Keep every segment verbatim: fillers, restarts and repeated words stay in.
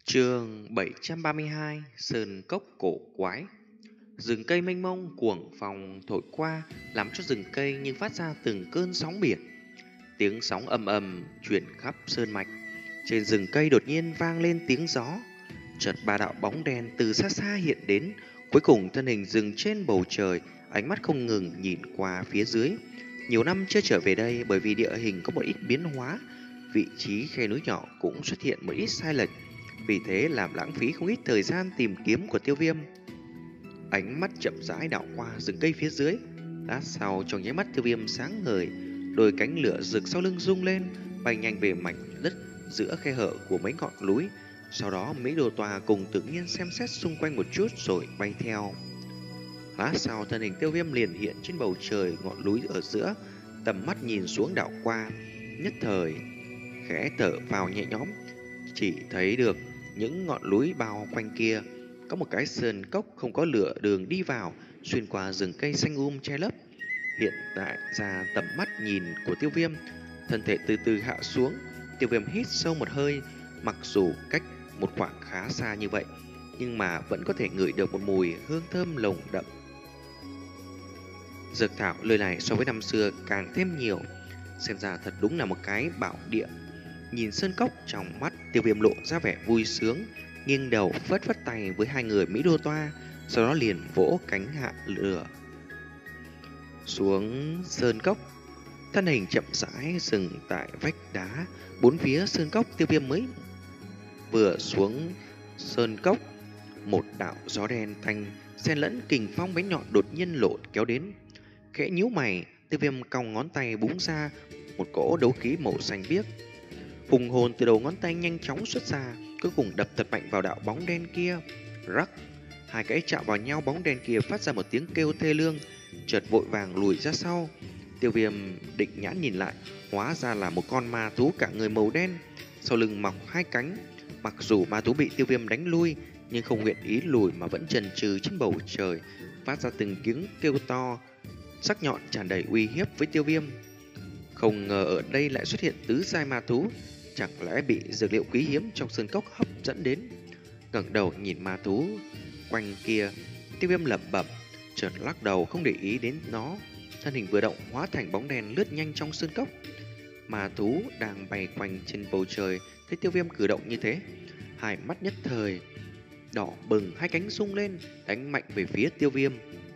Chương bảy trăm ba mươi hai: Sơn cốc cổ quái. Rừng cây mênh mông cuồng phong thổi qua, làm cho rừng cây như phát ra từng cơn sóng biển. Tiếng sóng ầm ầm truyền khắp sơn mạch. Trên rừng cây đột nhiên vang lên tiếng gió. Chợt ba đạo bóng đen từ xa xa hiện đến, cuối cùng thân hình dừng trên bầu trời, ánh mắt không ngừng nhìn qua phía dưới. Nhiều năm chưa trở về đây bởi vì địa hình có một ít biến hóa, vị trí khe núi nhỏ cũng xuất hiện một ít sai lệch. Vì thế làm lãng phí không ít thời gian tìm kiếm của Tiêu Viêm. Ánh mắt chậm rãi đảo qua rừng cây phía dưới. Lát sau trong nháy mắt Tiêu Viêm sáng ngời, đôi cánh lửa rực sau lưng rung lên, bay nhanh về mảnh đất giữa khe hở của mấy ngọn núi. Sau đó Mỹ Đồ Tòa cùng tự nhiên xem xét xung quanh một chút rồi bay theo. Lát sau thân hình Tiêu Viêm liền hiện trên bầu trời ngọn núi ở giữa, tầm mắt nhìn xuống đảo qua, nhất thời khẽ thở vào nhẹ nhõm. Chỉ thấy được những ngọn núi bao quanh kia có một cái sơn cốc không có lửa đường đi vào, xuyên qua rừng cây xanh um che lấp. Hiện tại ra tầm mắt nhìn của Tiêu Viêm, thân thể từ từ hạ xuống. Tiêu Viêm hít sâu một hơi, mặc dù cách một khoảng khá xa như vậy, nhưng mà vẫn có thể ngửi được một mùi hương thơm nồng đậm. Dược thảo nơi này so với năm xưa càng thêm nhiều, xem ra thật đúng là một cái bảo địa. Nhìn sơn cốc trong mắt Tiêu Viêm lộ ra vẻ vui sướng, nghiêng đầu phất phất tay với hai người Mỹ Đô Toa, sau đó liền vỗ cánh hạ lửa xuống sơn cốc. Thân hình chậm rãi dừng tại vách đá bốn phía sơn cốc. Tiêu Viêm mới vừa xuống sơn cốc, một đạo gió đen thanh xen lẫn kình phong bén nhọn đột nhiên lộ kéo đến. Khẽ nhíu mày, Tiêu Viêm cong ngón tay búng ra một cỗ đấu khí màu xanh biếc. Hùng hồn từ đầu ngón tay nhanh chóng xuất ra, cuối cùng đập thật mạnh vào đạo bóng đen kia. Rắc, hai cái chạm vào nhau, bóng đen kia phát ra một tiếng kêu thê lương, chợt vội vàng lùi ra sau. Tiêu Viêm định nhãn nhìn lại, hóa ra là một con ma thú cả người màu đen, sau lưng mọc hai cánh. Mặc dù ma thú bị Tiêu Viêm đánh lui, nhưng không nguyện ý lùi mà vẫn chần chừ trên bầu trời, phát ra từng tiếng kêu to, sắc nhọn tràn đầy uy hiếp với Tiêu Viêm. Không ngờ ở đây lại xuất hiện tứ giai ma thú, chẳng lẽ bị dược liệu quý hiếm trong sơn cốc hấp dẫn đến. Ngẩng đầu nhìn ma thú quanh kia, Tiêu Viêm lẩm bẩm, chợt lắc đầu không để ý đến nó. Thân hình vừa động hóa thành bóng đen lướt nhanh trong sơn cốc. Ma thú đang bay quanh trên bầu trời thấy Tiêu Viêm cử động như thế, hai mắt nhất thời đỏ bừng, hai cánh rung lên đánh mạnh về phía Tiêu Viêm.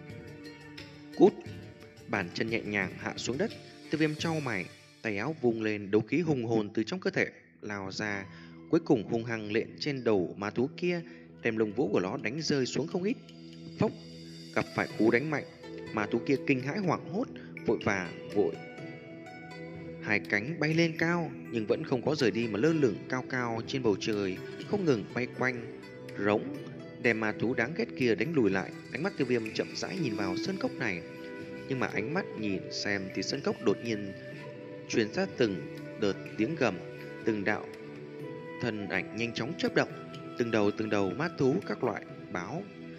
Cút! Bàn chân nhẹ nhàng hạ xuống đất. Tiêu Viêm chau mày, tay áo vung lên, đấu khí hùng hồn từ trong cơ thể lao ra, cuối cùng hung hăng lện trên đầu ma thú kia, đem lông vũ của nó đánh rơi xuống không ít. Phốc! Gặp phải cú đánh mạnh, ma thú kia kinh hãi hoảng hốt, vội vàng vội hai cánh bay lên cao, nhưng vẫn không có rời đi mà lơ lửng cao cao trên bầu trời, không ngừng bay quanh, rống đem ma thú đáng ghét kia đánh lùi lại. Ánh mắt Tiêu Viêm chậm rãi nhìn vào sơn cốc này, nhưng mà ánh mắt nhìn xem thì sơn cốc đột nhiên truyền ra từng đợt tiếng gầm, từng đạo thân ảnh nhanh chóng chớp động, từng đầu từng đầu ma thú các loại báo.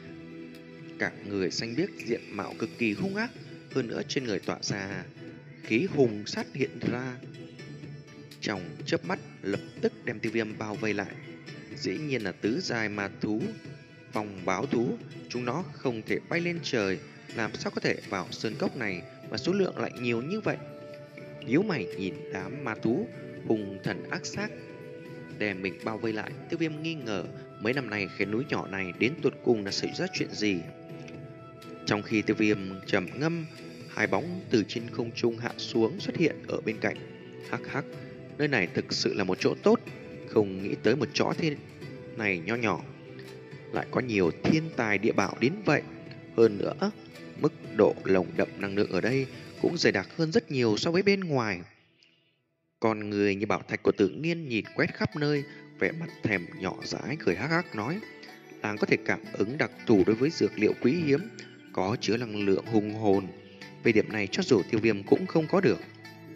Cả người xanh biếc, diện mạo cực kỳ hung ác, hơn nữa trên người tỏa ra khí hùng sát hiện ra. Trong chớp mắt lập tức đem Tiêu Viêm bao vây lại. Dĩ nhiên là tứ giai ma thú, vòng báo thú, chúng nó không thể bay lên trời, làm sao có thể vào sơn cốc này mà số lượng lại nhiều như vậy. Nhíu mày nhìn đám ma thú hung thần ác sát đem mình bao vây lại, Tiêu Viêm nghi ngờ mấy năm nay khe núi nhỏ này đến tột cùng là xảy ra chuyện gì. Trong khi Tiêu Viêm trầm ngâm, hai bóng từ trên không trung hạ xuống xuất hiện ở bên cạnh. Hắc hắc, nơi này thực sự là một chỗ tốt, không nghĩ tới một chỗ thế này nho nhỏ lại có nhiều thiên tài địa bảo đến vậy. Hơn nữa, mức độ lồng đậm năng lượng ở đây cũng dày đặc hơn rất nhiều so với bên ngoài. Con người như bảo thạch của Tự Nhiên nhìn quét khắp nơi, vẻ mặt thèm nhỏ dãi cười hắc hắc nói, nàng có thể cảm ứng đặc thù đối với dược liệu quý hiếm, có chứa năng lượng hùng hồn. Về điểm này cho dù Tiêu Viêm cũng không có được.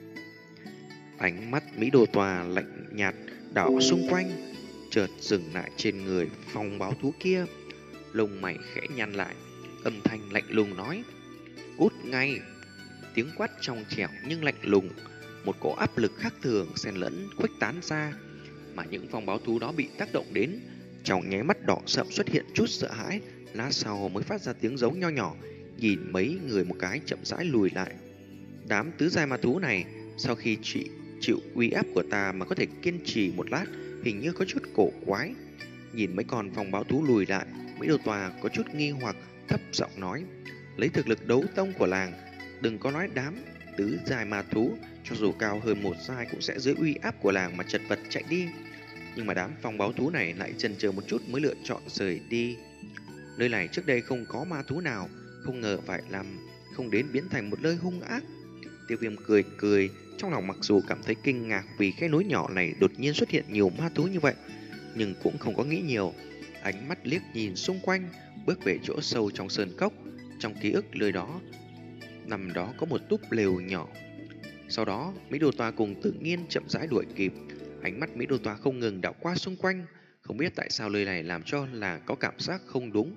Ánh mắt Mỹ Đồ Tòa lạnh nhạt đảo xung quanh, chợt dừng lại trên người phong báo thú kia. Lông mày khẽ nhăn lại, âm thanh lạnh lùng nói, cút ngay. Tiếng quát trong trẻo nhưng lạnh lùng, một cỗ áp lực khác thường xen lẫn khuếch tán ra, mà những phong báo thú đó bị tác động đến, Trong nháy mắt đỏ sậm xuất hiện chút sợ hãi, lát sau mới phát ra tiếng giống nho nhỏ, nhìn mấy người một cái chậm rãi lùi lại. Đám tứ giai ma thú này, sau khi chị chịu uy áp của ta mà có thể kiên trì một lát, hình như có chút cổ quái. Nhìn mấy con phong báo thú lùi lại, Mỹ Đồ Tòa có chút nghi hoặc, thấp giọng nói: lấy thực lực đấu tông của làng, đừng có nói đám tứ giai ma thú, cho dù cao hơn một giai cũng sẽ dưới uy áp của làng mà chật vật chạy đi. Nhưng mà đám phong báo thú này lại chần chờ một chút mới lựa chọn rời đi. Nơi này trước đây không có ma thú nào, không ngờ phải làm không đến biến thành một nơi hung ác. Tiêu Viêm cười cười, trong lòng mặc dù cảm thấy kinh ngạc vì cái núi nhỏ này đột nhiên xuất hiện nhiều ma thú như vậy, nhưng cũng không có nghĩ nhiều. Ánh mắt liếc nhìn xung quanh, bước về chỗ sâu trong sơn cốc. Trong ký ức nơi đó, nằm đó có một túp lều nhỏ. Sau đó, Mỹ Đồ Tòa cùng Tự Nhiên chậm rãi đuổi kịp. Ánh mắt Mỹ Đồ Tòa không ngừng đảo qua xung quanh, không biết tại sao lời này làm cho là có cảm giác không đúng.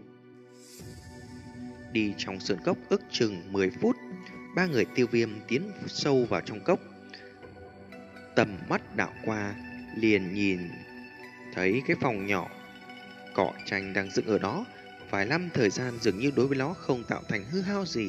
Đi trong sơn cốc ước chừng mười phút, ba người Tiêu Viêm tiến sâu vào trong cốc. Tầm mắt đảo qua, liền nhìn thấy cái phòng nhỏ, cỏ tranh đang dựng ở đó. Vài năm thời gian dường như đối với nó không tạo thành hư hao gì.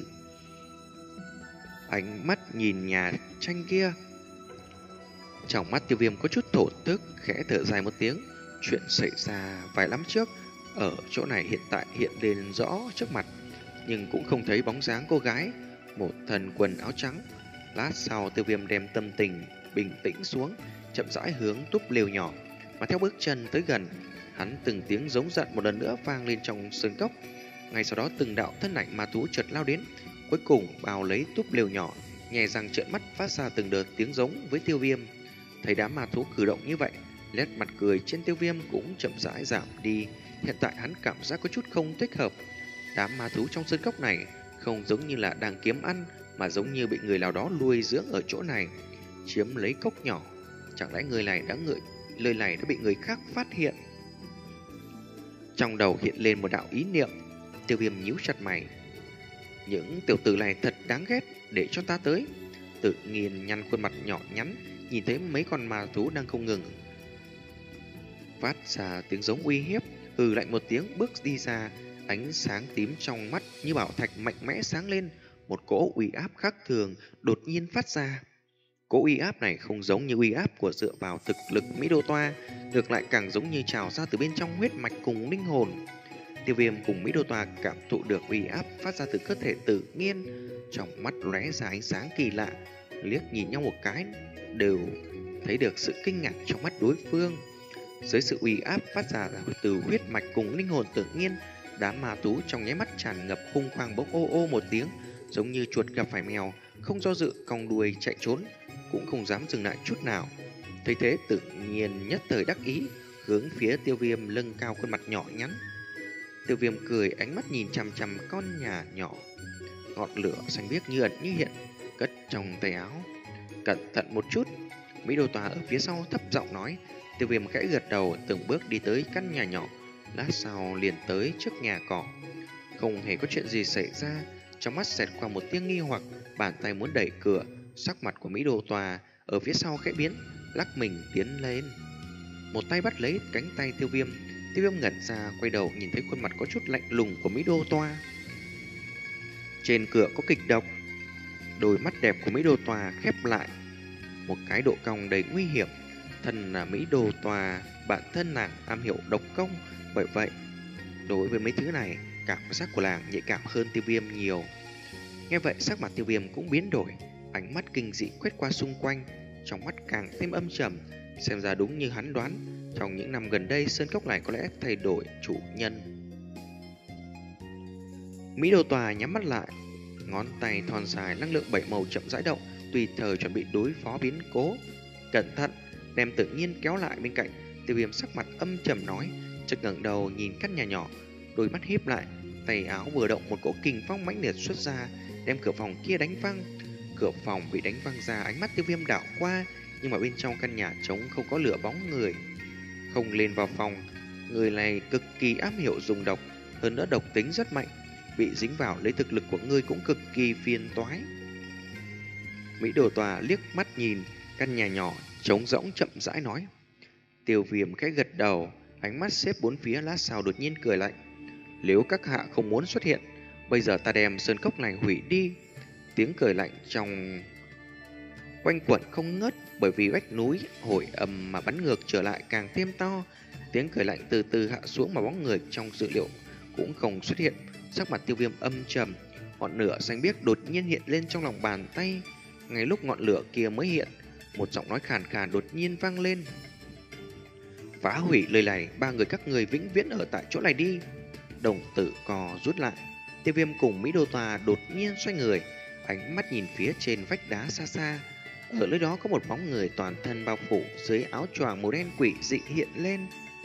Ánh mắt nhìn nhà tranh kia, trong mắt Tiêu Viêm có chút thổ tức, khẽ thở dài một tiếng. Chuyện xảy ra vài năm trước ở chỗ này hiện tại hiện lên rõ trước mặt, nhưng cũng không thấy bóng dáng cô gái, một thần quần áo trắng. Lát sau, Tiêu Viêm đem tâm tình bình tĩnh xuống, chậm rãi hướng túp lều nhỏ, mà theo bước chân tới gần, hắn từng tiếng giống giận một lần nữa vang lên trong sơn cốc. Ngay sau đó từng đạo thân ảnh ma thú chợt lao đến, cuối cùng bao lấy túp lều nhỏ, nhè răng trợn mắt phát ra từng đợt tiếng giống với Tiêu Viêm. Thấy đám ma thú cử động như vậy, nét mặt cười trên Tiêu Viêm cũng chậm rãi giảm đi. Hiện tại hắn cảm giác có chút không thích hợp. Đám ma thú trong sơn cốc này không giống như là đang kiếm ăn, mà giống như bị người nào đó nuôi dưỡng ở chỗ này, chiếm lấy cốc nhỏ. Chẳng lẽ người này đã ngợi lời này đã bị người khác phát hiện? Trong đầu hiện lên một đạo ý niệm. Tiêu Viêm nhíu chặt mày. Những tiểu tử này thật đáng ghét, để cho ta tới. Tự nhiên nhăn khuôn mặt nhỏ nhắn, nhìn thấy mấy con ma thú đang không ngừng phát ra tiếng giống uy hiếp, hừ lạnh một tiếng bước đi ra. Ánh sáng tím trong mắt như bảo thạch mạnh mẽ sáng lên, một cỗ uy áp khác thường đột nhiên phát ra. Cỗ uy áp này không giống như uy áp của dựa vào thực lực Mỹ Đô Toa, ngược lại càng giống như trào ra từ bên trong huyết mạch cùng linh hồn. Tiêu Viêm cùng Mỹ Đô Toa cảm thụ được uy áp phát ra từ cơ thể Tự Nhiên, trong mắt lóe ra ánh sáng kỳ lạ, liếc nhìn nhau một cái đều thấy được sự kinh ngạc trong mắt đối phương. Dưới sự uy áp phát ra từ huyết mạch cùng linh hồn Tự Nhiên, đám ma thú trong nháy mắt tràn ngập hung quang bốc ô ô một tiếng, giống như chuột gặp phải mèo, không do dự cong đuôi chạy trốn, cũng không dám dừng lại chút nào. Thấy thế, Tự Nhiên nhất thời đắc ý, hướng phía Tiêu Viêm lưng cao khuôn mặt nhỏ nhắn. Tiêu Viêm cười, ánh mắt nhìn chằm chằm con nhà nhỏ, ngọn lửa xanh biếc như ẩn như hiện, cất trong tay áo. Cẩn thận một chút. Mỹ Đô Tòa ở phía sau thấp giọng nói. Tiêu Viêm khẽ gật đầu, từng bước đi tới căn nhà nhỏ, lát sau liền tới trước nhà cỏ. Không hề có chuyện gì xảy ra, trong mắt xẹt qua một tia nghi hoặc, bàn tay muốn đẩy cửa. Sắc mặt của Mỹ Đô Tòa ở phía sau khẽ biến, lắc mình tiến lên, một tay bắt lấy cánh tay Tiêu Viêm. Tiêu Viêm ngẩn ra, quay đầu nhìn thấy khuôn mặt có chút lạnh lùng của Mỹ Đô Tòa. Trên cửa có kịch độc. Đôi mắt đẹp của Mỹ Đô Tòa khép lại, một cái độ cong đầy nguy hiểm. Thân là Mỹ Đô Tòa, bản thân nàng am hiểu độc công, bởi vậy đối với mấy thứ này, cảm giác của nàng nhạy cảm hơn Tiêu Viêm nhiều. Nghe vậy, sắc mặt Tiêu Viêm cũng biến đổi, ánh mắt kinh dị quét qua xung quanh, trong mắt càng thêm âm trầm. Xem ra đúng như hắn đoán, trong những năm gần đây sơn cốc này có lẽ thay đổi chủ nhân. Mỹ Đô Tòa nhắm mắt lại, ngón tay thon dài năng lượng bảy màu chậm rãi động, tùy thời chuẩn bị đối phó biến cố. Cẩn thận, đem Tự Nhiên kéo lại bên cạnh. Tiêu Viêm sắc mặt âm trầm nói, chợt ngẩng đầu nhìn căn nhà nhỏ, đôi mắt híp lại, tay áo vừa động, một cỗ kình phong mãnh liệt xuất ra, đem cửa phòng kia đánh văng. Cửa phòng bị đánh văng ra, ánh mắt Tiêu Viêm đảo qua, nhưng mà bên trong căn nhà trống không có lửa bóng người. Không lên vào phòng, người này cực kỳ am hiểu dùng độc, hơn nữa độc tính rất mạnh, bị dính vào lấy thực lực của ngươi cũng cực kỳ phiền toái. Mỹ Đồ Tòa liếc mắt nhìn căn nhà nhỏ trống rỗng chậm rãi nói. Tiêu Viêm khẽ gật đầu, ánh mắt xếp bốn phía lát sau đột nhiên cười lạnh. Nếu các hạ không muốn xuất hiện, bây giờ ta đem sơn cốc này hủy đi. Tiếng cười lạnh trong quanh quẩn không ngớt, bởi vì vách núi hồi âm mà bắn ngược trở lại càng thêm to. Tiếng cười lạnh từ từ hạ xuống mà bóng người trong dự liệu cũng không xuất hiện. Sắc mặt Tiêu Viêm âm trầm, ngọn lửa xanh biếc đột nhiên hiện lên trong lòng bàn tay. Ngay lúc ngọn lửa kia mới hiện, một giọng nói khàn khàn đột nhiên vang lên. Phá hủy lời này, ba người các người vĩnh viễn ở tại chỗ này đi. Đồng tử cò rút lại. Tiêu Viêm cùng Mỹ Đô Tòa đột nhiên xoay người, ánh mắt nhìn phía trên vách đá xa xa. Ở nơi đó có một bóng người toàn thân bao phủ dưới áo choàng màu đen quỷ dị hiện lên.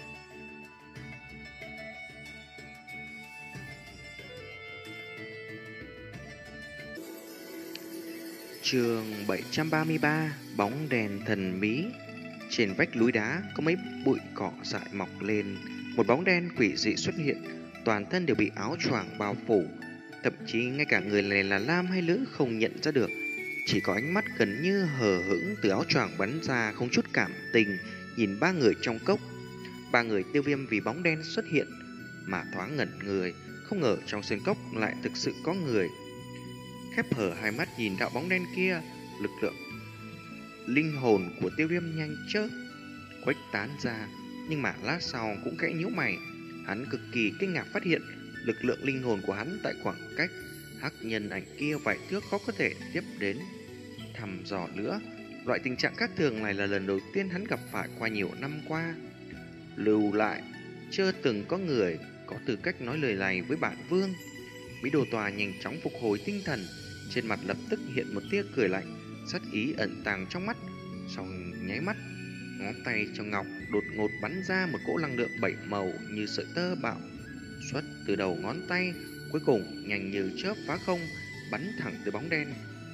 Chương bảy trăm ba mươi ba. Bóng đèn thần bí. Trên vách núi đá có mấy bụi cỏ dại mọc lên, một bóng đen quỷ dị xuất hiện, toàn thân đều bị áo choàng bao phủ, thậm chí ngay cả người này là nam hay nữ không nhận ra được. Chỉ có ánh mắt gần như hờ hững từ áo choàng bắn ra, không chút cảm tình nhìn ba người trong cốc. Ba người Tiêu Viêm vì bóng đen xuất hiện mà thoáng ngẩn người, không ngờ trong sơn cốc lại thực sự có người. Khép hở hai mắt nhìn đạo bóng đen kia, lực lượng linh hồn của Tiêu Viêm nhanh chớp khuếch tán ra, nhưng mà lát sau cũng khẽ nhíu mày. Hắn cực kỳ kinh ngạc phát hiện lực lượng linh hồn của hắn tại khoảng cách hắc nhân ảnh kia vài thước khó có thể tiếp đến thăm dò nữa. Loại tình trạng khác thường này là lần đầu tiên hắn gặp phải qua nhiều năm qua. Lưu lại, chưa từng có người có tư cách nói lời này với bản vương. Mỹ Đồ Tòa nhanh chóng phục hồi tinh thần, trên mặt lập tức hiện một tia cười lạnh, sát ý ẩn tàng trong mắt. Sau nháy mắt, ngón tay trong ngọc đột ngột bắn ra một cỗ năng lượng bảy màu như sợi tơ bạo xuất từ đầu ngón tay, cuối cùng nhanh như chớp phá không, bắn thẳng tới bóng đen.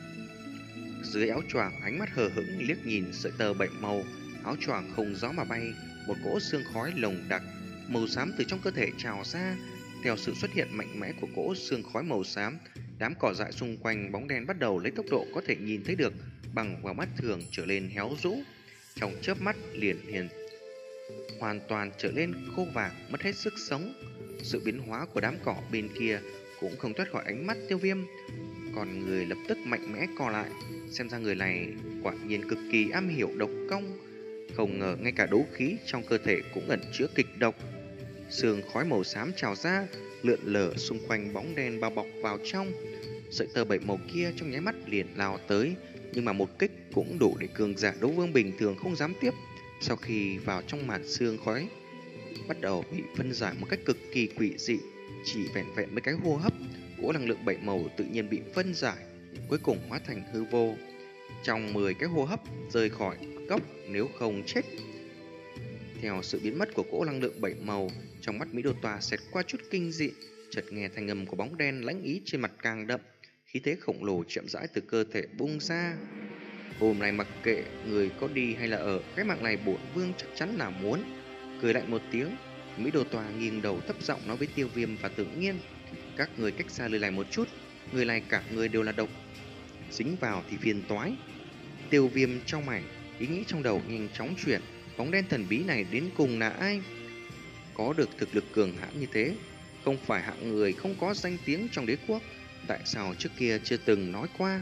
Dưới áo choàng, ánh mắt hờ hững liếc nhìn sợi tơ bảy màu, áo choàng không gió mà bay, một cỗ xương khói lồng đặc màu xám từ trong cơ thể trào ra. Theo sự xuất hiện mạnh mẽ của cỗ xương khói màu xám, đám cỏ dại xung quanh bóng đen bắt đầu lấy tốc độ có thể nhìn thấy được bằng vào mắt thường trở lên héo rũ, trong chớp mắt liền liền hoàn toàn trở lên khô vàng, mất hết sức sống. Sự biến hóa của đám cỏ bên kia cũng không thoát khỏi ánh mắt Tiêu Viêm, còn người lập tức mạnh mẽ co lại. Xem ra người này quả nhiên cực kỳ am hiểu độc công, không ngờ ngay cả đấu khí trong cơ thể cũng ẩn chứa kịch độc. Sương khói màu xám trào ra, lượn lờ xung quanh bóng đen bao bọc vào trong. Sợi tơ bảy màu kia trong nháy mắt liền lao tới, nhưng mà một kích cũng đủ để cường giả đấu vương bình thường không dám tiếp. Sau khi vào trong màn sương khói, bắt đầu bị phân giải một cách cực kỳ quỷ dị. Chỉ vẹn vẹn mấy cái hô hấp, cỗ năng lượng bảy màu tự nhiên bị phân giải, cuối cùng hóa thành hư vô. Trong mười cái hô hấp rời khỏi cốc, nếu không chết. Theo sự biến mất của cỗ năng lượng bảy màu, trong mắt Mỹ Đô Tòa xẹt qua chút kinh dị, chợt nghe thanh âm của bóng đen lãnh ý trên mặt càng đậm, khí thế khổng lồ chậm rãi từ cơ thể bung ra. Hôm nay mặc kệ người có đi hay là ở, cái mạng này bổn vương chắc chắn là muốn. Cười lạnh một tiếng, Mỹ Đô Tòa nghiêng đầu thấp giọng nói với Tiêu Viêm và Tự Nhiên: các người cách xa lời này một chút, người này cả người đều là độc, dính vào thì phiền toái. Tiêu Viêm trong mày, ý nghĩ trong đầu nhanh chóng chuyển, bóng đen thần bí này đến cùng là ai? Có được thực lực cường hãn như thế, không phải hạng người không có danh tiếng trong đế quốc, tại sao trước kia chưa từng nói qua?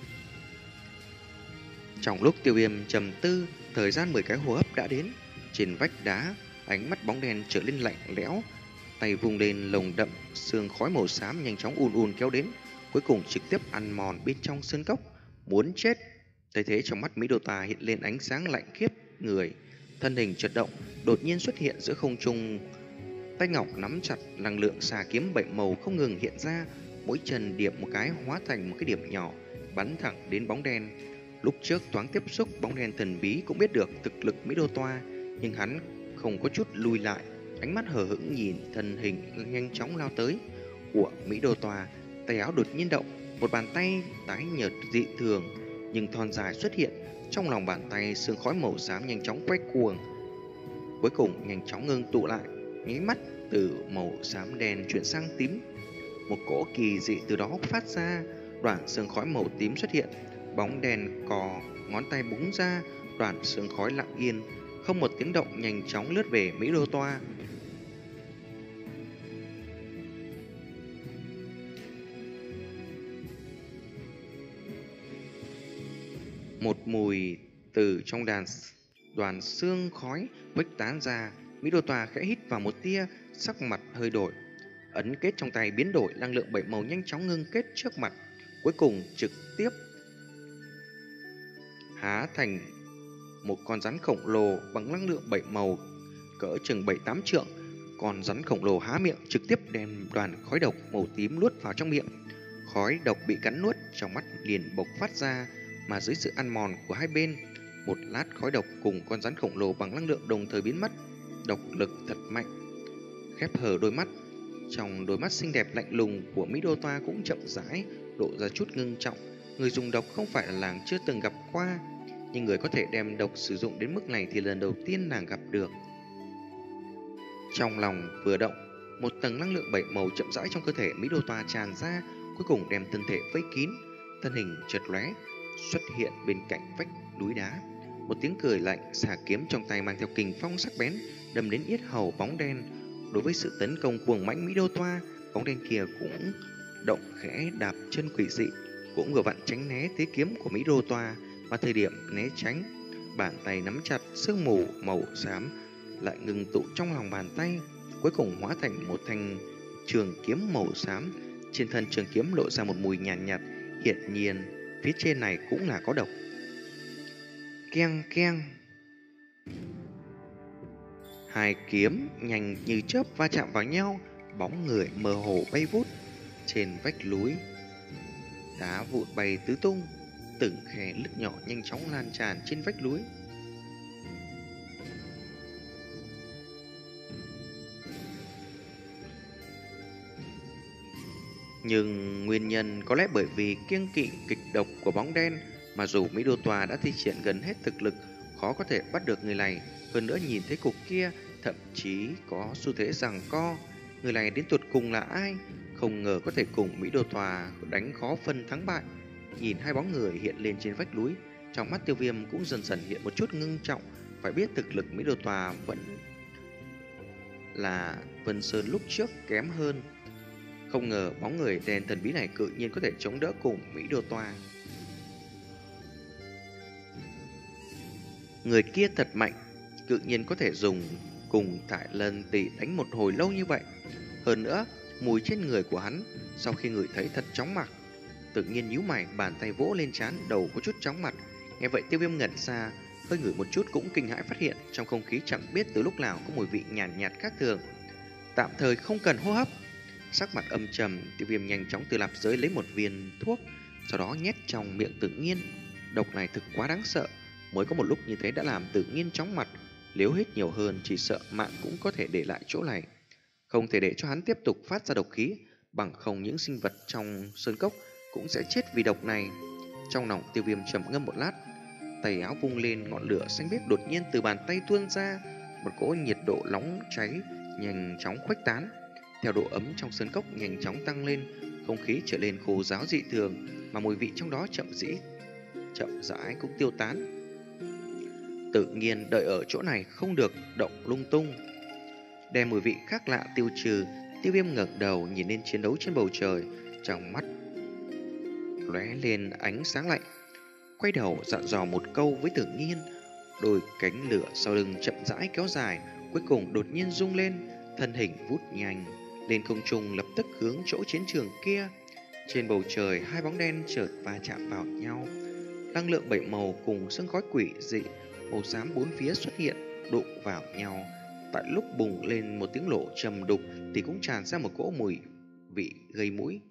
Trong lúc Tiêu Viêm trầm tư, thời gian mười cái hô hấp đã đến. Trên vách đá, ánh mắt bóng đen trở lên lạnh lẽo, tay vung lên lồng đậm, sương khói màu xám nhanh chóng ùn ùn kéo đến, cuối cùng trực tiếp ăn mòn bên trong sơn cốc. Muốn chết! Thấy thế trong mắt Mỹ Đô Tà hiện lên ánh sáng lạnh khiếp người, thân hình chợt động, đột nhiên xuất hiện giữa không trung. Tay ngọc nắm chặt, năng lượng xà kiếm bảy màu không ngừng hiện ra, mỗi chân điệp một cái hóa thành một cái điểm nhỏ, bắn thẳng đến bóng đen. Lúc trước thoáng tiếp xúc, bóng đen thần bí cũng biết được thực lực Mỹ Đô Toa, nhưng hắn không có chút lùi lại, ánh mắt hờ hững nhìn thân hình nhanh chóng lao tới của Mỹ Đô Toa. Tay áo đột nhiên động, một bàn tay tái nhợt dị thường nhưng thon dài xuất hiện, trong lòng bàn tay sương khói màu xám nhanh chóng quay cuồng, cuối cùng nhanh chóng ngưng tụ lại, nháy mắt từ màu xám đen chuyển sang tím. Một cỗ kỳ dị từ đó phát ra, đoàn sương khói màu tím xuất hiện, bóng đèn cò ngón tay búng ra, đoàn sương khói lặng yên không một tiếng động nhanh chóng lướt về Mỹ Đô Toa. Một mùi từ trong đàn đoàn xương khói khuếch tán ra. Mỹ Đô Toa khẽ hít vào một tia, sắc mặt hơi đổi. Ấn kết trong tay biến đổi, năng lượng bảy màu nhanh chóng ngưng kết trước mặt, cuối cùng trực tiếp há thành một con rắn khổng lồ bằng năng lượng bảy màu cỡ chừng bảy tám trượng. Con rắn khổng lồ há miệng trực tiếp đem đoàn khói độc màu tím nuốt vào trong miệng. Khói độc bị cắn nuốt, trong mắt liền bộc phát ra, mà dưới sự ăn mòn của hai bên, một lát khói độc cùng con rắn khổng lồ bằng năng lượng đồng thời biến mất. Độc lực thật mạnh. Khép hờ đôi mắt, trong đôi mắt xinh đẹp lạnh lùng của Mỹ Đô Toa cũng chậm rãi lộ ra chút ngưng trọng. Người dùng độc không phải là nàng chưa từng gặp qua, nhưng người có thể đem độc sử dụng đến mức này thì lần đầu tiên nàng gặp được. Trong lòng vừa động, một tầng năng lượng bảy màu chậm rãi trong cơ thể Mỹ Đô Toa tràn ra, cuối cùng đem thân thể vây kín. Thân hình chợt lóe xuất hiện bên cạnh vách núi đá. Một tiếng cười lạnh, xà kiếm trong tay mang theo kình phong sắc bén đâm đến yết hầu bóng đen. Đối với sự tấn công cuồng mãnh Mỹ Đô Toa, bóng đen kia cũng động khẽ đạp chân quỷ dị, cũng vừa vặn tránh né thế kiếm của Mỹ Đô Toa. Mà thời điểm né tránh, bàn tay nắm chặt sương mù màu xám lại ngừng tụ trong lòng bàn tay, cuối cùng hóa thành một thanh trường kiếm màu xám. Trên thân trường kiếm lộ ra một mùi nhàn nhạt, nhạt, hiển nhiên phía trên này cũng là có độc. Keng keng, hai kiếm nhanh như chớp va chạm vào nhau, bóng người mơ hồ bay vút trên vách núi. Đá vụn bay tứ tung, từng khe lứt nhỏ nhanh chóng lan tràn trên vách núi. Nhưng nguyên nhân có lẽ bởi vì kiêng kỵ kịch độc của bóng đen, mà dù Mỹ Đô Toa đã thi triển gần hết thực lực, khó có thể bắt được người này. Hơn nữa nhìn thấy cục kia, thậm chí có xu thế giằng co. Người này đến tột cùng là ai? Không ngờ có thể cùng Mỹ Đô Toa đánh khó phân thắng bại. Nhìn hai bóng người hiện lên trên vách núi, trong mắt Tiêu Viêm cũng dần dần hiện một chút ngưng trọng. Phải biết thực lực Mỹ Đô Toa vẫn là Vân Sơn lúc trước kém hơn. Không ngờ bóng người đen thần bí này cự nhiên có thể chống đỡ cùng Mỹ Đô Toa. Người kia thật mạnh, cự nhiên có thể dùng cùng Tại Lân Tỷ đánh một hồi lâu như vậy. Hơn nữa, mùi trên người của hắn sau khi ngửi thấy thật chóng mặt. Tự nhiên nhíu mày, bàn tay vỗ lên trán, đầu có chút chóng mặt. Nghe vậy Tiêu Viêm ngẩn ra, hơi ngửi một chút cũng kinh hãi phát hiện trong không khí chẳng biết từ lúc nào có mùi vị nhàn nhạt, nhạt khác thường. Tạm thời không cần hô hấp. Sắc mặt âm trầm, Tiêu Viêm nhanh chóng từ lạp giới lấy một viên thuốc, sau đó nhét trong miệng Tự Nhiên. Độc này thực quá đáng sợ, mới có một lúc như thế đã làm Tự Nhiên chóng mặt. Nếu hít nhiều hơn chỉ sợ mạng cũng có thể để lại chỗ này. Không thể để cho hắn tiếp tục phát ra độc khí, bằng không những sinh vật trong sơn cốc cũng sẽ chết vì độc này. Trong lòng Tiêu Viêm trầm ngâm một lát, tay áo vung lên, ngọn lửa xanh biếc đột nhiên từ bàn tay tuôn ra, một cỗ nhiệt độ nóng cháy nhanh chóng khuếch tán. Theo độ ấm trong sơn cốc nhanh chóng tăng lên, không khí trở nên khô ráo dị thường, mà mùi vị trong đó chậm rãi chậm rãi cũng tiêu tán. Tự Nhiên đợi ở chỗ này không được động lung tung. Đem mùi vị khác lạ tiêu trừ, Tiêu Viêm ngẩng đầu nhìn lên chiến đấu trên bầu trời, trong mắt lóe lên ánh sáng lạnh. Quay đầu dặn dò một câu với Tự Nhiên. Đôi cánh lửa sau lưng chậm rãi kéo dài, cuối cùng đột nhiên rung lên, thân hình vút nhanh lên không trung, lập tức hướng chỗ chiến trường kia. Trên bầu trời, hai bóng đen chợt va chạm vào nhau. Năng lượng bảy màu cùng sương khói quỷ dị màu xám bốn phía xuất hiện, đụng vào nhau. Tại lúc bùng lên một tiếng nổ trầm đục thì cũng tràn ra một cỗ mùi vị gây mũi.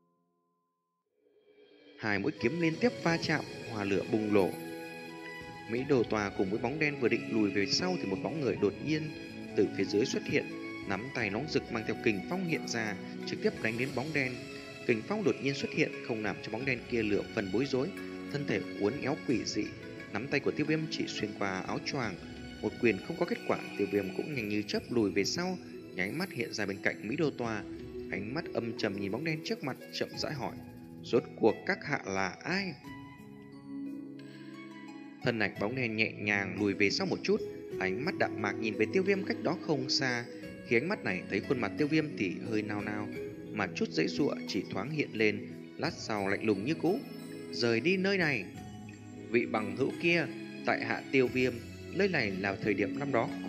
Hai mũi kiếm liên tiếp va chạm, hòa lửa bùng nổ. Mỹ Đô Toa cùng với bóng đen vừa định lùi về sau thì một bóng người đột nhiên từ phía dưới xuất hiện, nắm tay nóng rực mang theo kình phong hiện ra, trực tiếp đánh đến bóng đen. Kình phong đột nhiên xuất hiện không làm cho bóng đen kia lửa phần bối rối, thân thể uốn éo quỷ dị. Nắm tay của Tiêu Viêm chỉ xuyên qua áo choàng, một quyền không có kết quả. Tiêu Viêm cũng nhanh như chớp lùi về sau, nháy mắt hiện ra bên cạnh Mỹ Đô Toa, ánh mắt âm trầm nhìn bóng đen trước mặt, chậm rãi hỏi: rốt cuộc các hạ là ai? Thân ảnh bóng đen nhẹ nhàng lùi về sau một chút, Ánh mắt đạm mạc nhìn về Tiêu Viêm cách đó không xa. Khi ánh mắt này thấy khuôn mặt Tiêu Viêm thì hơi nao nao, mà chút giãy giụa chỉ thoáng hiện lên, lát sau lạnh lùng như cũ. Rời đi nơi này. Vị bằng hữu kia, tại hạ Tiêu Viêm, nơi này là thời điểm năm đó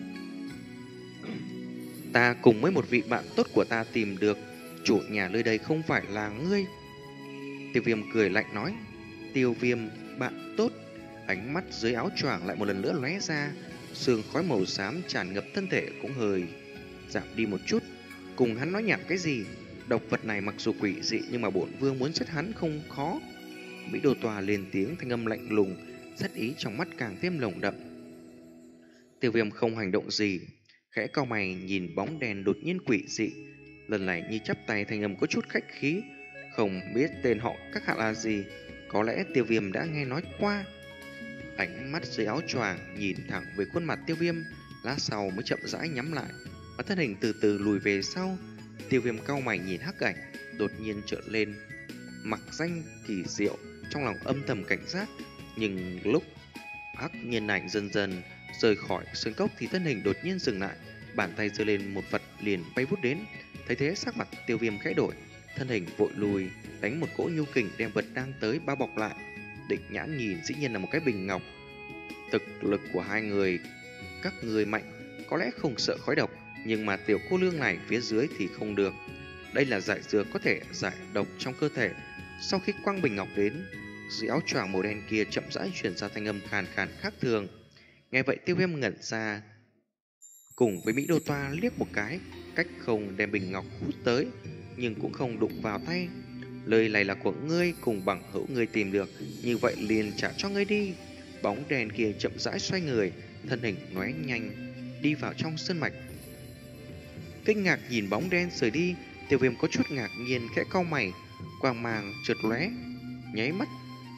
ta cùng với một vị bạn tốt của ta tìm được. Chủ nhà nơi đây không phải là ngươi. Tiêu Viêm cười lạnh nói. Tiêu Viêm, bạn tốt. Ánh mắt dưới áo choàng lại một lần nữa lóe ra, sương khói màu xám tràn ngập thân thể cũng hơi giảm đi một chút. Cùng hắn nói nhảm cái gì? Độc vật này mặc dù quỷ dị nhưng mà bổn vương muốn giết hắn không khó. Mỹ Đô Tòa lên tiếng, thanh âm lạnh lùng, rất ý trong mắt càng thêm nồng đậm. Tiêu Viêm không hành động gì, khẽ cau mày nhìn bóng đèn đột nhiên quỷ dị, lần này như chắp tay, thanh âm có chút khách khí. Không biết tên họ các hạ là gì, có lẽ Tiêu Viêm đã nghe nói qua. Ánh mắt dưới áo choàng nhìn thẳng về khuôn mặt Tiêu Viêm, lát sau mới chậm rãi nhắm lại, và thân hình từ từ lùi về sau. Tiêu Viêm cau mày nhìn hắc ảnh, đột nhiên trợn lên, mặc danh kỳ diệu, trong lòng âm thầm cảnh giác. Nhưng lúc hắc nhân ảnh dần dần rời khỏi sơn cốc thì thân hình đột nhiên dừng lại, bàn tay giơ lên một vật liền bay vút đến. Thấy thế sắc mặt Tiêu Viêm khẽ đổi, thân hình vội lùi, đánh một cỗ nhu kình đem vật đang tới bao bọc lại. Định nhãn nhìn dĩ nhiên là một cái bình ngọc. Thực lực của hai người, các người mạnh, có lẽ không sợ khói độc, nhưng mà tiểu cô nương này phía dưới thì không được. Đây là giải dược có thể giải độc trong cơ thể. Sau khi quăng bình ngọc đến, dưới áo choàng màu đen kia chậm rãi truyền ra thanh âm khàn khàn khác thường. Nghe vậy Tiêu Viêm ngẩn ra, cùng với Mỹ Đô Toa liếc một cái, cách không đem bình ngọc hút tới, nhưng cũng không đụng vào tay. Lời này là của ngươi, cùng bằng hữu ngươi tìm được, như vậy liền trả cho ngươi đi. Bóng đèn kia chậm rãi xoay người, thân hình lóe nhanh đi vào trong sơn mạch. Kinh ngạc nhìn bóng đen rời đi, Tiêu Viêm có chút ngạc nhiên khẽ cau mày, quang mang chợt lóe, nháy mắt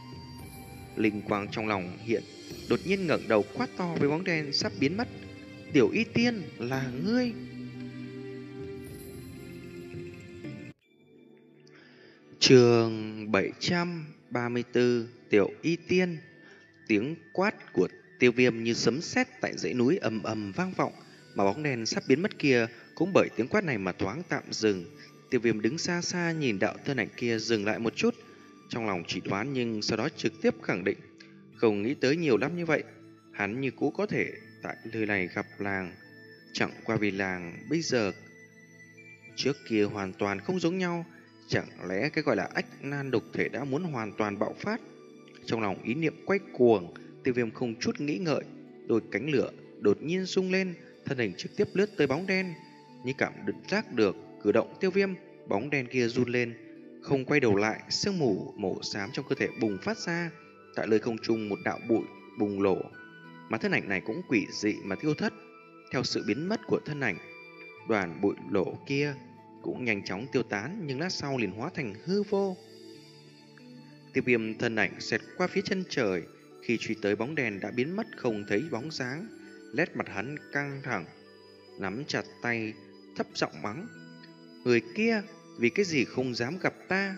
linh quang trong lòng hiện, đột nhiên ngẩng đầu quát to với bóng đen sắp biến mất. Tiểu Y Tiên, là ngươi? Chương bảy trăm ba mươi tư, Tiểu Y Tiên. Tiếng quát của Tiêu Viêm như sấm sét tại dãy núi ầm ầm vang vọng, mà bóng đen sắp biến mất kia cũng bởi tiếng quát này mà thoáng tạm dừng. Tiêu Viêm đứng xa xa nhìn đạo thân ảnh kia dừng lại một chút, trong lòng chỉ đoán nhưng sau đó trực tiếp khẳng định, không nghĩ tới nhiều lắm như vậy. Hắn như cũ có thể tại nơi này gặp làng, chẳng qua vì làng bây giờ trước kia hoàn toàn không giống nhau. Chẳng lẽ cái gọi là ách nan độc thể đã muốn hoàn toàn bạo phát? Trong lòng ý niệm quay cuồng, Tiêu Viêm không chút nghĩ ngợi, đôi cánh lửa đột nhiên rung lên, thân hình trực tiếp lướt tới bóng đen. Như cảm được giác được cử động Tiêu Viêm, bóng đen kia run lên, không quay đầu lại, sương mù màu xám trong cơ thể bùng phát ra. Tại nơi không trung một đạo bụi bùng nổ, mà thân ảnh này cũng quỷ dị mà tiêu thất. Theo sự biến mất của thân ảnh, đoàn bụi nổ kia cũng nhanh chóng tiêu tán, nhưng lát sau liền hóa thành hư vô. Tiêu Viêm thân ảnh xẹt qua phía chân trời, khi truy tới bóng đèn đã biến mất không thấy bóng dáng. Nét mặt hắn căng thẳng, nắm chặt tay, thấp giọng mắng: người kia vì cái gì không dám gặp ta?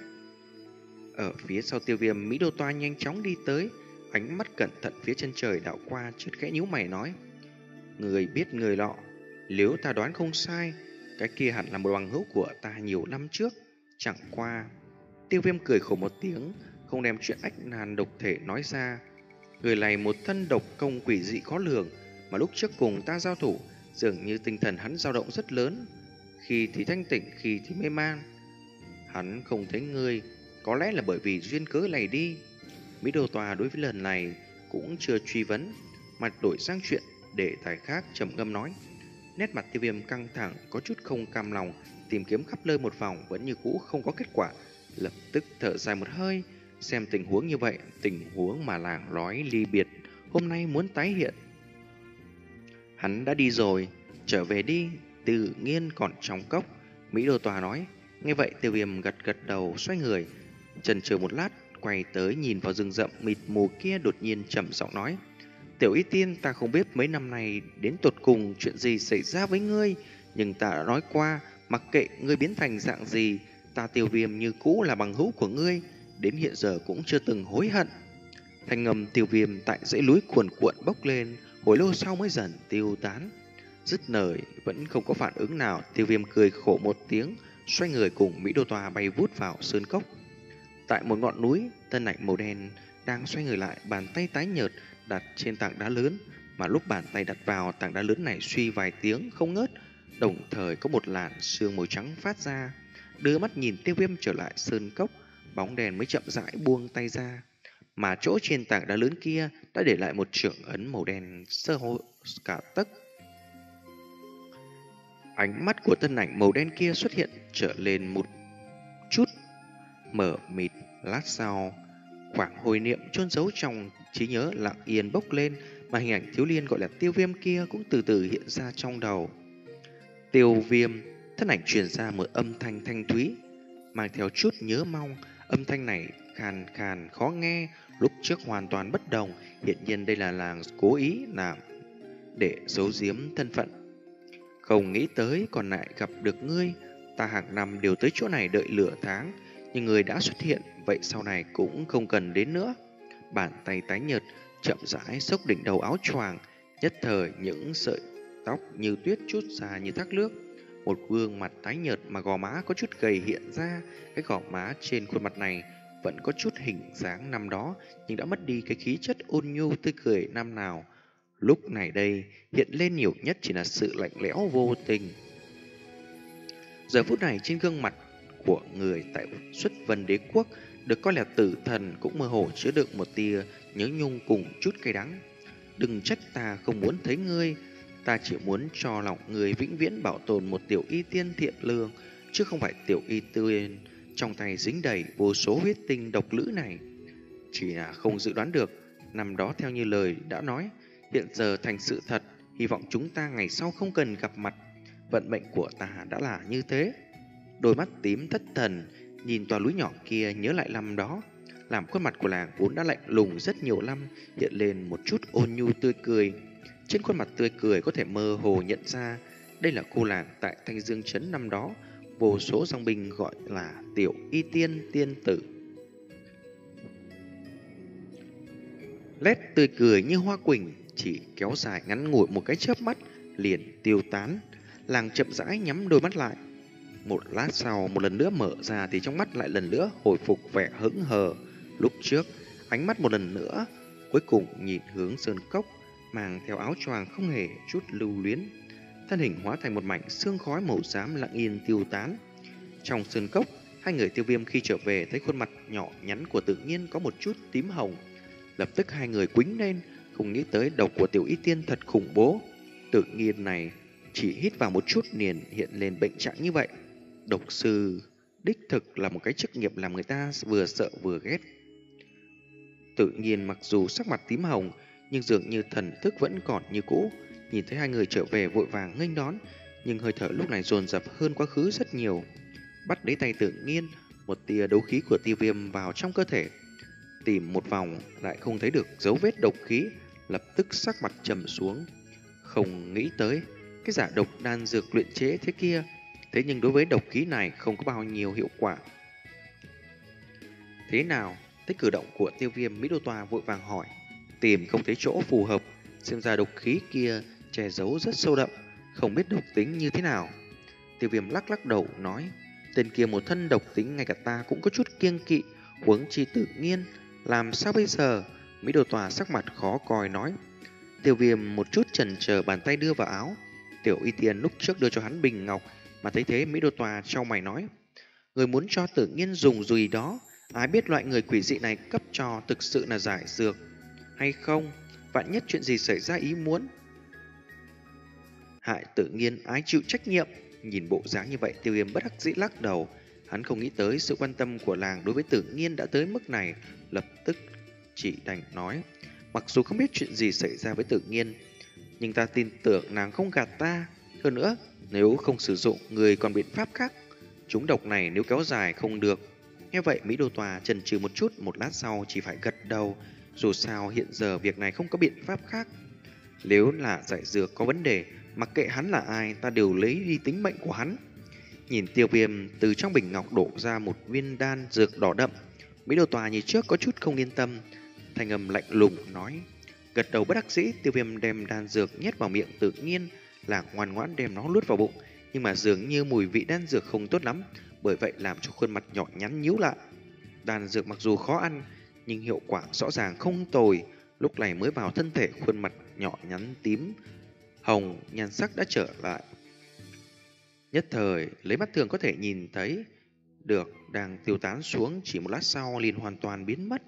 Ở phía sau Tiêu Viêm, Mỹ Đô Toa nhanh chóng đi tới, ánh mắt cẩn thận phía chân trời đảo qua, chợt khẽ nhíu mày nói: người biết người lọ, nếu ta đoán không sai, cái kia hẳn là một bằng hữu của ta nhiều năm trước. Chẳng qua. Tiêu Viêm cười khổ một tiếng, không đem chuyện ách nan độc thể nói ra. Người này một thân độc công quỷ dị khó lường, mà lúc trước cùng ta giao thủ, dường như tinh thần hắn dao động rất lớn, khi thì thanh tỉnh, khi thì mê man. Hắn không thấy ngươi, có lẽ là bởi vì duyên cớ này đi. Mỹ Đô Tòa đối với lần này cũng chưa truy vấn, mặt đổi sang chuyện để tài khác, trầm ngâm nói. Nét mặt Tiêu Viêm căng thẳng, có chút không cam lòng, tìm kiếm khắp nơi một vòng vẫn như cũ không có kết quả, lập tức thở dài một hơi. Xem tình huống như vậy, tình huống mà làng nói ly biệt hôm nay muốn tái hiện. Hắn đã đi rồi, trở về đi, tự nhiên còn trong cốc. Mỹ Đô Tòa nói. Nghe vậy Tiêu Viêm gật gật đầu, xoay người, chần chừ một lát, quay tới nhìn vào rừng rậm mịt mù kia, đột nhiên trầm giọng nói: Tiểu Y Tiên, ta không biết mấy năm nay đến tột cùng chuyện gì xảy ra với ngươi, nhưng ta đã nói qua, mặc kệ ngươi biến thành dạng gì, ta Tiêu Viêm như cũ là bằng hữu của ngươi, đến hiện giờ cũng chưa từng hối hận. Thanh âm Tiêu Viêm tại dãy núi cuồn cuộn bốc lên, hồi lâu sau mới dần tiêu tán. Dứt lời vẫn không có phản ứng nào, Tiêu Viêm cười khổ một tiếng, xoay người cùng Mỹ Đô Toa bay vút vào sơn cốc. Tại một ngọn núi, thân ảnh màu đen đang xoay người lại, bàn tay tái nhợt đặt trên tảng đá lớn, mà lúc bàn tay đặt vào tảng đá lớn này suy vài tiếng không ngớt, đồng thời có một làn sương màu trắng phát ra. Đưa mắt nhìn Tiêu Viêm trở lại sơn cốc, bóng đèn mới chậm rãi buông tay ra, mà chỗ trên tảng đá lớn kia đã để lại một trưởng ấn màu đen sơ hồ cả tấc. Ánh mắt của thân ảnh màu đen kia xuất hiện trở lên một chút mở mịt, lát sau khoảng hồi niệm chôn giấu trong trí nhớ lặng yên bốc lên, mà hình ảnh thiếu niên gọi là Tiêu Viêm kia cũng từ từ hiện ra trong đầu. Tiêu Viêm, thân ảnh truyền ra một âm thanh thanh thúy, mang theo chút nhớ mong. Âm thanh này khàn khàn khó nghe, lúc trước hoàn toàn bất đồng, hiện nhiên đây là làng cố ý làm để giấu giếm thân phận. Không nghĩ tới còn lại gặp được ngươi, ta hàng năm đều tới chỗ này đợi lửa tháng, nhưng người đã xuất hiện, vậy sau này cũng không cần đến nữa. Bàn tay tái nhợt chậm rãi xốc đỉnh đầu áo choàng, nhất thời những sợi tóc như tuyết chút ra như thác nước. Một gương mặt tái nhợt mà gò má có chút gầy hiện ra, cái gò má trên khuôn mặt này vẫn có chút hình dáng năm đó, nhưng đã mất đi cái khí chất ôn nhu tươi cười năm nào. Lúc này đây, hiện lên nhiều nhất chỉ là sự lạnh lẽo vô tình. Giờ phút này trên gương mặt của người tại Xuất Vân Đế Quốc được coi là tử thần cũng mơ hồ chứa đựng một tia nhớ nhung cùng chút cay đắng. Đừng trách ta không muốn thấy ngươi, ta chỉ muốn cho lòng người vĩnh viễn bảo tồn một tiểu y tiên thiện lương, chứ không phải tiểu y tiên trong tay dính đầy vô số huyết tinh độc lữ này. Chỉ là không dự đoán được, năm đó theo như lời đã nói, hiện giờ thành sự thật, hy vọng chúng ta ngày sau không cần gặp mặt. Vận mệnh của ta đã là như thế. Đôi mắt tím thất thần nhìn tòa núi nhỏ kia, nhớ lại năm đó, làm khuôn mặt của làng vốn đã lạnh lùng rất nhiều năm hiện lên một chút ôn nhu tươi cười. Trên khuôn mặt tươi cười có thể mơ hồ nhận ra đây là cô làng tại Thanh Dương Trấn năm đó, vô số dòng binh gọi là tiểu y tiên tiên tử. Nét tươi cười như hoa quỳnh chỉ kéo dài ngắn ngủi một cái chớp mắt liền tiêu tán. Làng chậm rãi nhắm đôi mắt lại. Một lát sau một lần nữa mở ra thì trong mắt lại lần nữa hồi phục vẻ hững hờ lúc trước. Ánh mắt một lần nữa cuối cùng nhìn hướng sơn cốc, mang theo áo choàng không hề chút lưu luyến. Thân hình hóa thành một mảnh sương khói màu xám lặng yên tiêu tán. Trong sơn cốc, hai người Tiêu Viêm khi trở về thấy khuôn mặt nhỏ nhắn của Tự Nhiên có một chút tím hồng. Lập tức hai người quĩnh lên, không nghĩ tới độc của tiểu y tiên thật khủng bố. Tự Nhiên này chỉ hít vào một chút liền hiện lên bệnh trạng như vậy. Độc sư đích thực là một cái chức nghiệp làm người ta vừa sợ vừa ghét. Tự Nhiên mặc dù sắc mặt tím hồng, nhưng dường như thần thức vẫn còn như cũ. Nhìn thấy hai người trở về vội vàng nghênh đón, nhưng hơi thở lúc này dồn dập hơn quá khứ rất nhiều. Bắt lấy tay Tự Nhiên, một tia đấu khí của Tiêu Viêm vào trong cơ thể. Tìm một vòng lại không thấy được dấu vết độc khí, lập tức sắc mặt trầm xuống. Không nghĩ tới cái giả độc đan dược luyện chế thế kia, thế nhưng đối với độc khí này không có bao nhiêu hiệu quả. Thế nào? Thấy cử động của Tiêu Viêm, Mỹ Đô Toa vội vàng hỏi. Tìm không thấy chỗ phù hợp, xem ra độc khí kia che giấu rất sâu đậm, không biết độc tính như thế nào. Tiêu Viêm lắc lắc đầu nói, tên kia một thân độc tính ngay cả ta cũng có chút kiêng kỵ, huống chi Tự Nhiên, làm sao bây giờ? Mỹ Đô Toa sắc mặt khó coi nói. Tiêu Viêm một chút chần chờ, bàn tay đưa vào áo. Tiểu y tiên lúc trước đưa cho hắn bình ngọc, mà thấy thế Mỹ Đô Toa trao mày nói, người muốn cho Tự Nhiên dùng gì đó, ai biết loại người quỷ dị này cấp cho thực sự là giải dược hay không, vạn nhất chuyện gì xảy ra ý muốn hại Tự Nhiên, ai chịu trách nhiệm. Nhìn bộ dáng như vậy, Tiêu Viêm bất đắc dĩ lắc đầu. Hắn không nghĩ tới sự quan tâm của làng đối với Tự Nhiên đã tới mức này, lập tức chỉ đành nói, mặc dù không biết chuyện gì xảy ra với Tự Nhiên, nhưng ta tin tưởng nàng không gạt ta. Hơn nữa, nếu không sử dụng, người còn biện pháp khác. Chúng độc này nếu kéo dài không được. Nghe vậy Mỹ Đô Toa chần chừ một chút, một lát sau chỉ phải gật đầu. Dù sao hiện giờ việc này không có biện pháp khác. Nếu là giải dược có vấn đề, mặc kệ hắn là ai, ta đều lấy đi tính mệnh của hắn. Nhìn Tiêu Viêm từ trong bình ngọc đổ ra một viên đan dược đỏ đậm, Mỹ Đô Toa như trước có chút không yên tâm, thanh âm lạnh lùng nói, Gật đầu bất đắc dĩ, Tiêu Viêm đem đan dược nhét vào miệng, tự nhiên là ngoan ngoãn đem nó nuốt vào bụng. Nhưng mà dường như mùi vị đan dược không tốt lắm, bởi vậy làm cho khuôn mặt nhỏ nhắn nhíu lại. Đan dược mặc dù khó ăn, nhưng hiệu quả rõ ràng không tồi. Lúc này mới vào thân thể, khuôn mặt nhỏ nhắn tím hồng, nhan sắc đã trở lại. Nhất thời, lấy mắt thường có thể nhìn thấy được đang tiêu tán xuống, chỉ một lát sau liền hoàn toàn biến mất.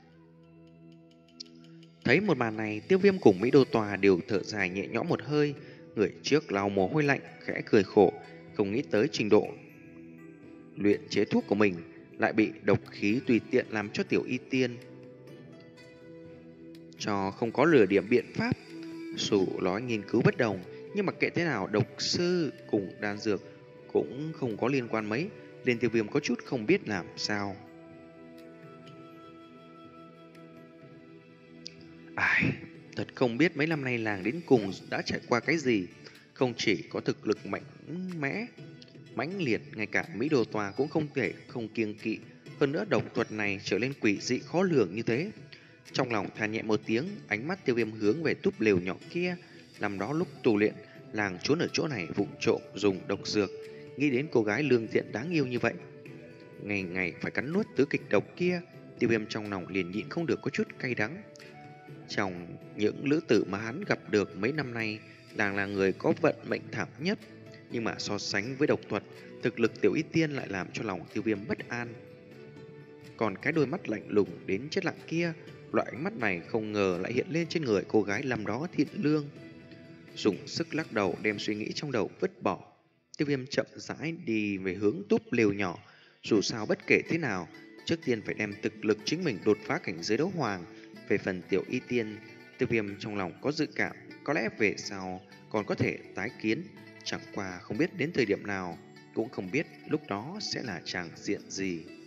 Thấy một màn này, Tiêu Viêm cùng Mỹ Đô Tòa đều thở dài nhẹ nhõm một hơi. Người trước lau mồ hôi lạnh, khẽ cười khổ, không nghĩ tới trình độ luyện chế thuốc của mình lại bị độc khí tùy tiện làm cho Tiểu Y Tiên cho không có lừa điểm biện pháp. Dù nói nghiên cứu bất đồng, nhưng mà kệ thế nào, độc sư cùng đan dược cũng không có liên quan mấy, nên Tiêu Viêm có chút không biết làm sao. Ai, thật không biết mấy năm nay làng đến cùng đã trải qua cái gì. Không chỉ có thực lực mạnh mẽ, mãnh liệt, ngay cả Mỹ Đồ Tòa cũng không thể không kiêng kỵ. Hơn nữa độc thuật này trở nên quỷ dị khó lường như thế. Trong lòng than nhẹ một tiếng, ánh mắt Tiêu Viêm hướng về túp lều nhỏ kia. Năm đó lúc tu luyện, làng trốn ở chỗ này vụng trộm dùng độc dược. Nghĩ đến cô gái lương thiện đáng yêu như vậy, ngày ngày phải cắn nuốt tứ kịch độc kia, Tiêu Viêm trong lòng liền nhịn không được có chút cay đắng. Trong những lữ tử mà hắn gặp được mấy năm nay, làng là người có vận mệnh thảm nhất. Nhưng mà so sánh với độc thuật, thực lực Tiểu Y Tiên lại làm cho lòng Tiêu Viêm bất an. Còn cái đôi mắt lạnh lùng đến chết lặng kia, loại ánh mắt này không ngờ lại hiện lên trên người cô gái làm đó thiện lương. Dùng sức lắc đầu đem suy nghĩ trong đầu vứt bỏ, Tiêu Viêm chậm rãi đi về hướng túp lều nhỏ. Dù sao bất kể thế nào, trước tiên phải đem thực lực chính mình đột phá cảnh giới đấu hoàng. Về phần Tiểu Y Tiên, Tiêu Viêm trong lòng có dự cảm, có lẽ về sau còn có thể tái kiến. Chẳng qua không biết đến thời điểm nào, cũng không biết lúc đó sẽ là tràng diện gì.